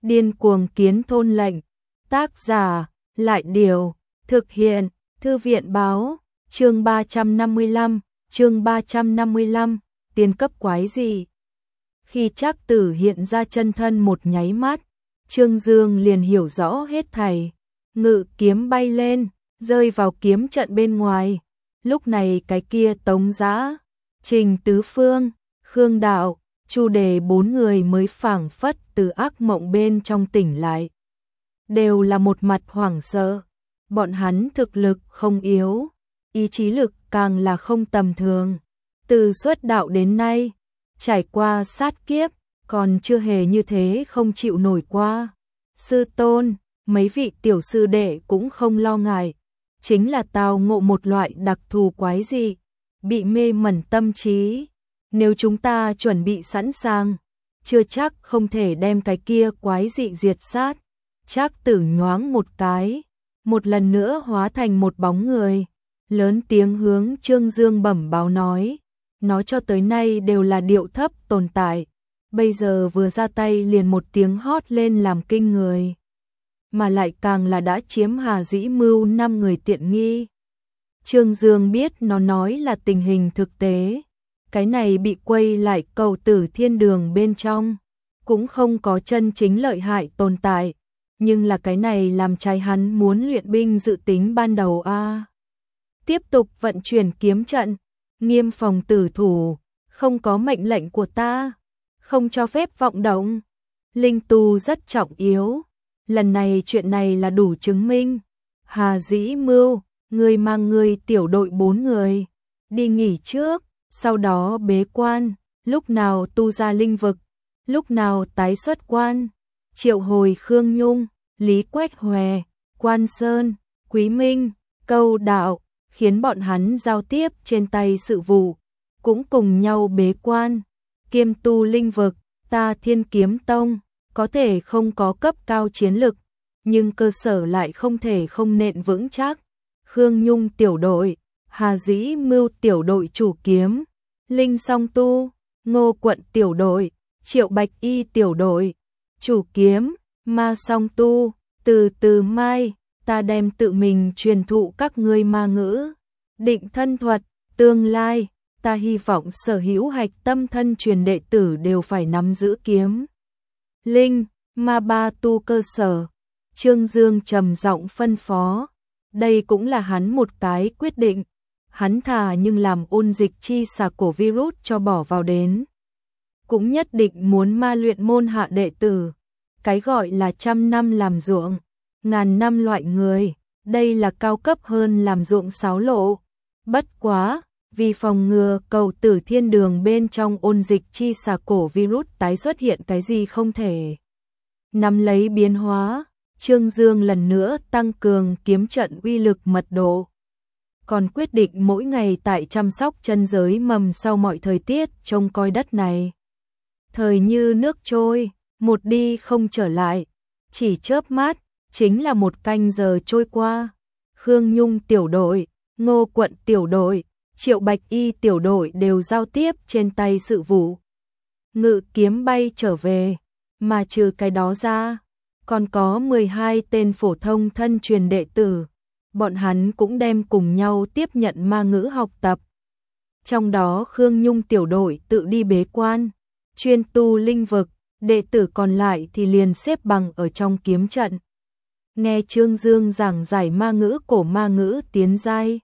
Điên cuồng kiến thôn lệnh. Tác giả, Lại Điều, thực hiện, Thư viện báo, chương 355, tiền cấp quái gì? Khi Trác Tử hiện ra chân thân một nháy mắt, Trương Dương liền hiểu rõ hết thảy, ngự kiếm bay lên, rơi vào kiếm trận bên ngoài. Lúc này cái kia Tống Dã, Trình Tứ Phương, Khương Đạo, Chu Đề bốn người mới phảng phất từ ác mộng bên trong tỉnh lại. Đều là một mặt hoảng sợ, bọn hắn thực lực không yếu, ý chí lực càng là không tầm thường. Từ xuất đạo đến nay, trải qua sát kiếp, còn chưa hề như thế không chịu nổi qua. Sư tôn, mấy vị tiểu sư đệ cũng không lo ngại, chính là tao ngộ một loại đặc thù quái dị, bị mê mẩn tâm trí. Nếu chúng ta chuẩn bị sẵn sàng, chưa chắc không thể đem cái kia quái dị diệt sát. Trác Tử nhoáng một cái, một lần nữa hóa thành một bóng người, lớn tiếng hướng Trương Dương bẩm báo nói, nó cho tới nay đều là điệu thấp tồn tại, bây giờ vừa ra tay liền một tiếng hót lên làm kinh người, mà lại càng là đã chiếm Hà Dĩ Mưu 5 người tiện nghi. Trương Dương biết nó nói là tình hình thực tế, cái này bị quay lại Cầu Tử Thiên Đường bên trong, cũng không có chân chính lợi hại tồn tại, nhưng là cái này làm trái hắn muốn luyện binh dự tính ban đầu a. Tiếp tục vận chuyển kiếm trận, nghiêm phòng tử thủ, không có mệnh lệnh của ta, không cho phép vọng động. Linh tu rất trọng yếu, lần này chuyện này là đủ chứng minh. Hà Dĩ Mưu, người mang người tiểu đội 4 người, đi nghỉ trước, sau đó bế quan, lúc nào tu ra linh vực, lúc nào tái xuất quan, triệu hồi Khương Nhung, Lý Quách Hòe, Quan Sơn, Quý Minh, Câu Đạo, khiến bọn hắn giao tiếp trên tay sự vụ, cũng cùng nhau bế quan, kiêm tu linh vực. Ta Thiên Kiếm Tông có thể không có cấp cao chiến lực, nhưng cơ sở lại không thể không nện vững chắc. Khương Nhung tiểu đội, Hà Dĩ Mưu tiểu đội chủ kiếm, Linh Song Tu, Ngô Quận tiểu đội, Triệu Bạch Y tiểu đội chủ kiếm, Ma Song Tu. Từ mai, ta đem tự mình truyền thụ các ngươi ma ngữ, định thân thuật. Tương lai, ta hy vọng sở hữu hạch tâm thân truyền đệ tử đều phải nắm giữ kiếm, linh, ma ba tu cơ sở. Trương Dương trầm giọng phân phó, đây cũng là hắn một cái quyết định, hắn thà nhưng làm ôn dịch chi xà cổ virus cho bỏ vào đến, cũng nhất định muốn ma luyện môn hạ đệ tử. Cái gọi là 100 năm làm ruộng, ngàn năm loại người, đây là cao cấp hơn làm ruộng sáo lộ. Bất quá, vì phòng ngừa Cầu Tử Thiên Đường bên trong ôn dịch chi xà cổ virus tái xuất hiện cái gì không thể nắm lấy biến hóa, Trương Dương lần nữa tăng cường kiếm trận uy lực mật độ. Còn quyết định mỗi ngày tại chăm sóc chân giới mầm sau mọi thời tiết trông coi đất này. Thời như nước trôi, một đi không trở lại, chỉ chớp mắt, chính là một canh giờ trôi qua. Khương Nhung tiểu đội, Ngô Quận tiểu đội, Triệu Bạch Y tiểu đội đều giao tiếp trên tay sự vụ, ngự kiếm bay trở về, mà trừ cái đó ra, còn có 12 tên phổ thông thân truyền đệ tử, bọn hắn cũng đem cùng nhau tiếp nhận ma ngữ học tập. Trong đó Khương Nhung tiểu đội tự đi bế quan, chuyên tu linh vực, đệ tử còn lại thì liền xếp bằng ở trong kiếm trận. Nghe Trương Dương giảng giải ma ngữ cổ ma ngữ tiến giai.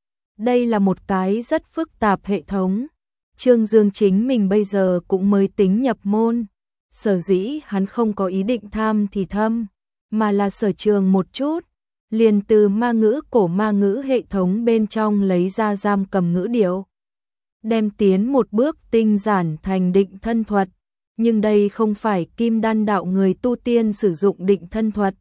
Đây là một cái rất phức tạp hệ thống. Trương Dương chính mình bây giờ cũng mới tính nhập môn. Sở dĩ hắn không có ý định tham thì thâm, mà là sở trường một chút. Liền từ ma ngữ cổ ma ngữ hệ thống bên trong lấy ra giam cầm ngữ điệu. Đem tiến một bước tinh giản thành định thân thuật. Nhưng đây không phải Kim Đan đạo người tu tiên sử dụng định thân thuật.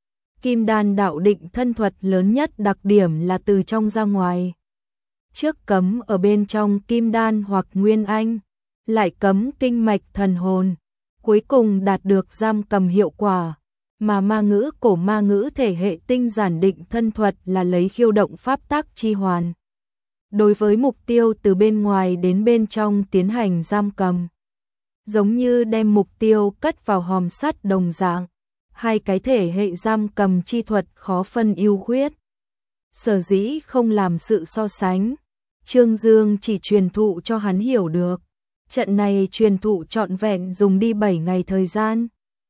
Kim Đan đạo định thân thuật lớn nhất đặc điểm là từ trong ra ngoài. Trước cấm ở bên trong Kim Đan hoặc Nguyên Anh, lại cấm kinh mạch thần hồn, cuối cùng đạt được giam cầm hiệu quả. Mà ma ngữ cổ ma ngữ thể hệ tinh giản định thân thuật là lấy khiêu động pháp tắc chi hoàn. Đối với mục tiêu từ bên ngoài đến bên trong tiến hành giam cầm. giống như đem mục tiêu cất vào hòm sắt đồng dạng, hai cái thể hệ giam cầm chi thuật khó phân ưu khuyết. Sở dĩ không làm sự so sánh, Trương Dương chỉ truyền thụ cho hắn hiểu được. Trận này truyền thụ trọn vẹn dùng đi 7 ngày thời gian.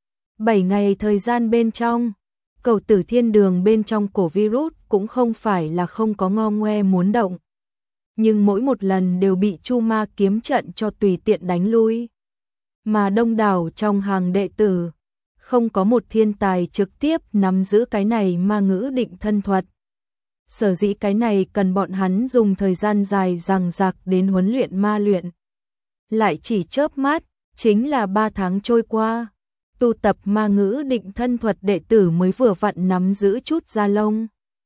7 ngày thời gian bên trong, Cẩu Tử Thiên Đường bên trong cổ virus cũng không phải là không có ngo ngoe muốn động. Nhưng mỗi một lần đều bị Chu Ma kiếm trận cho tùy tiện đánh lui. Mà đông đảo trong hàng đệ tử, không có một thiên tài trực tiếp nắm giữ cái này ma ngữ định thân thuật. Sở dĩ cái này cần bọn hắn dùng thời gian dài dằng dặc đến huấn luyện ma luyện. Lại chỉ chớp mắt, chính là 3 tháng trôi qua. Tu tập ma ngữ định thân thuật đệ tử mới vừa vặn nắm giữ chút da lông.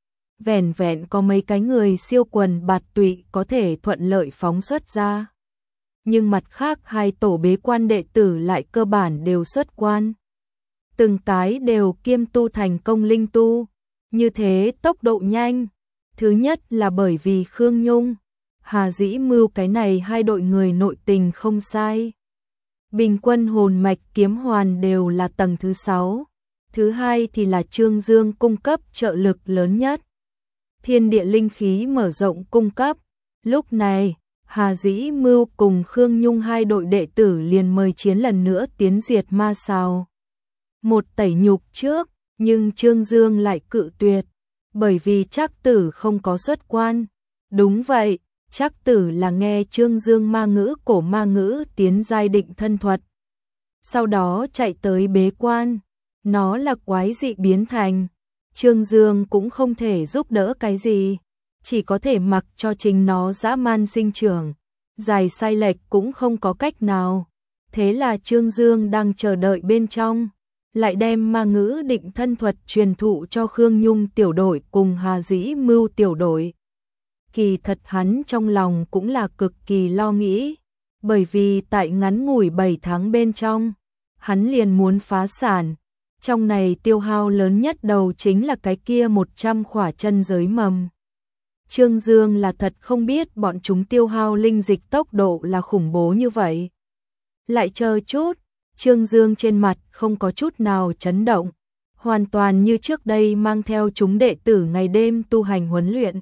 Vẻn vẹn có mấy cái người siêu quần bạt tụy có thể thuận lợi phóng xuất ra. Nhưng mặt khác hai tổ bế quan đệ tử lại cơ bản đều xuất quan. Từng cái đều kiêm tu thành công linh tu. Như thế tốc độ nhanh. Thứ nhất là bởi vì Khương Nhung, Hà Dĩ Mưu cái này hai đội người nội tình không sai. Bình quân hồn mạch kiếm hoàn đều là tầng thứ 6. Thứ hai thì là Trương Dương cung cấp trợ lực lớn nhất. Thiên địa linh khí mở rộng cung cấp. Lúc này, Hà Dĩ Mưu cùng Khương Nhung hai đội đệ tử liền mời chiến lần nữa tiến diệt ma sào. Một tẩy nhục trước, nhưng Trương Dương lại cự tuyệt. Bởi vì Trác Tử không có xuất quan. Đúng vậy, Trác Tử là nghe Trương Dương ma ngữ cổ ma ngữ tiến giai định thân thuật. Sau đó chạy tới bế quan. Nó là quái dị biến thành. Trương Dương cũng không thể giúp đỡ cái gì. Chỉ có thể mặc cho chính nó dã man sinh trưởng. Dài sai lệch cũng không có cách nào. Thế là Trương Dương đang chờ đợi bên trong. Lại đem ma ngữ định thân thuật truyền thụ cho Khương Nhung tiểu đội cùng Hà Dĩ Mưu tiểu đội. Kỳ thật hắn trong lòng cũng là cực kỳ lo nghĩ, bởi vì tại ngắn ngủi 7 tháng bên trong, hắn liền muốn phá sản. Trong này tiêu hao lớn nhất đầu chính là cái kia 100 khỏa chân giới mầm. Trương Dương là thật không biết bọn chúng tiêu hao linh dịch tốc độ là khủng bố như vậy. Lại chờ chút. Trương Dương trên mặt không có chút nào chấn động, hoàn toàn như trước đây mang theo chúng đệ tử ngày đêm tu hành huấn luyện.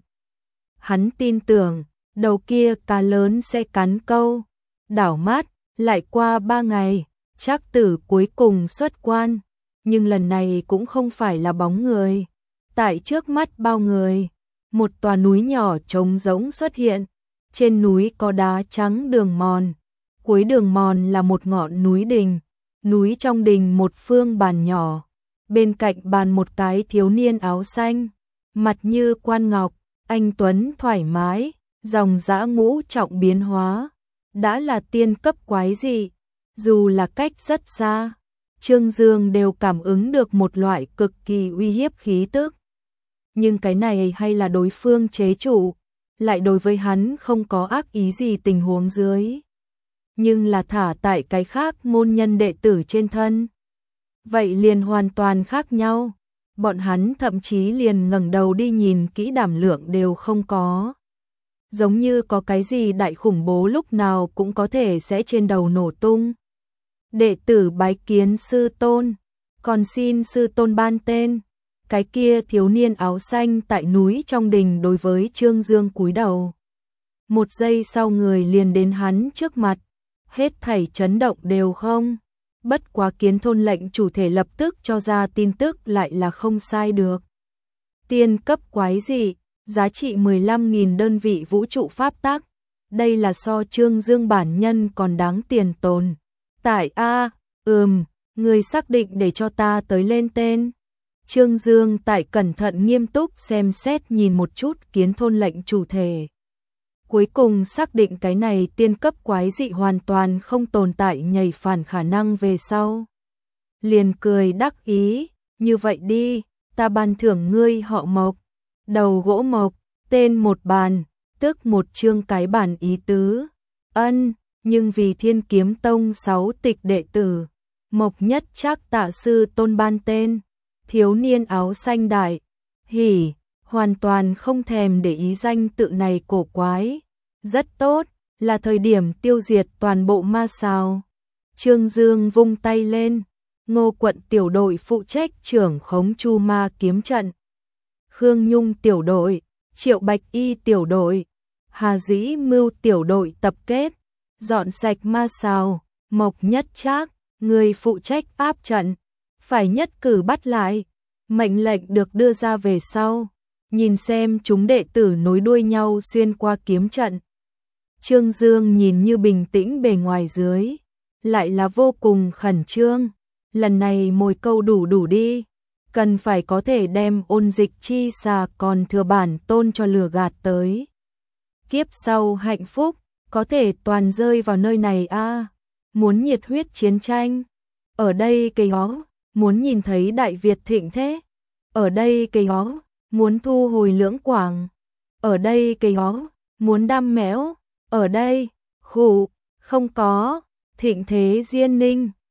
Hắn tin tưởng, đầu kia cá lớn sẽ cắn câu. Đảo mắt, lại qua 3 ngày, Trác Tử cuối cùng xuất quan, nhưng lần này cũng không phải là bóng người. Tại trước mắt bao người, một tòa núi nhỏ trống rỗng xuất hiện, trên núi có đá trắng đường mòn. Cuối đường mòn là một ngọn núi đình, núi trong đình một phương bàn nhỏ, bên cạnh bàn một cái thiếu niên áo xanh, mặt như quan ngọc, anh tuấn thoải mái, dòng dã ngũ trọng biến hóa, đã là tiên cấp quái dị, dù là cách rất xa, Trương Dương đều cảm ứng được một loại cực kỳ uy hiếp khí tức. Nhưng cái này hay là đối phương chế chủ, lại đối với hắn không có ác ý gì tình huống dưới. Nhưng là thả tại cái khác môn nhân đệ tử trên thân. Vậy liền hoàn toàn khác nhau. Bọn hắn thậm chí liền ngẩng đầu đi nhìn kỹ đảm lượng đều không có. Giống như có cái gì đại khủng bố lúc nào cũng có thể sẽ trên đầu nổ tung. Đệ tử bái kiến sư tôn, còn xin sư tôn ban tên. Cái kia thiếu niên áo xanh tại núi trong đình đối với Trương Dương cúi đầu. Một giây sau người liền đến hắn trước mặt. Hết thảy chấn động đều không. Bất quá Kiến Thôn lệnh chủ thể lập tức cho ra tin tức lại là không sai được. Tiên cấp quái dị, giá trị 15.000 đơn vị vũ trụ pháp tắc. Đây là so Trương Dương bản nhân còn đáng tiền tồn. Tại người xác định để cho ta tới lên tên. Trương Dương tại cẩn thận nghiêm túc xem xét nhìn một chút Kiến Thôn lệnh chủ thể. Cuối cùng xác định cái này tiên cấp quái dị hoàn toàn không tồn tại nhảy phản khả năng về sau. Liền cười đắc ý, như vậy đi, ta ban thưởng ngươi họ Mộc, đầu gỗ mộc, tên một bàn, tức một chương cái bản ý tứ. Nhưng vì Thiên Kiếm Tông 6 tịch đệ tử, Mộc Nhất Trác tạ sư tôn ban tên, thiếu niên áo xanh đại, hỉ, hoàn toàn không thèm để ý danh tự này cổ quái. Rất tốt, là thời điểm tiêu diệt toàn bộ ma sao. Trương Dương vung tay lên, Ngô quận tiểu đội phụ trách trưởng khống Chu Ma kiếm trận. Khương Nhung tiểu đội, Triệu Bạch Y tiểu đội, Hà Dĩ Mưu tiểu đội tập kết, dọn sạch ma sào, Mộc Nhất Trác, người phụ trách áp trận, phải nhất cử bắt lại. Mệnh lệnh được đưa ra về sau, nhìn xem chúng đệ tử nối đuôi nhau xuyên qua kiếm trận. Trương Dương nhìn như bình tĩnh bề ngoài dưới, lại là vô cùng khẩn trương. Lần này mồi câu đủ đi, cần phải có thể đem Ôn Dịch chi xà còn thừa bản tôn cho lừa gạt tới. Kiếp sau hạnh phúc, có thể toàn rơi vào nơi này a. Muốn nhiệt huyết chiến tranh, ở đây cây hó, muốn nhìn thấy Đại Việt thịnh thế, ở đây cây hó, muốn thu hồi Lưỡng Quảng, ở đây cây hó, muốn đam mẽo, ở đây, khủ, không có, thịnh thế Diên Ninh.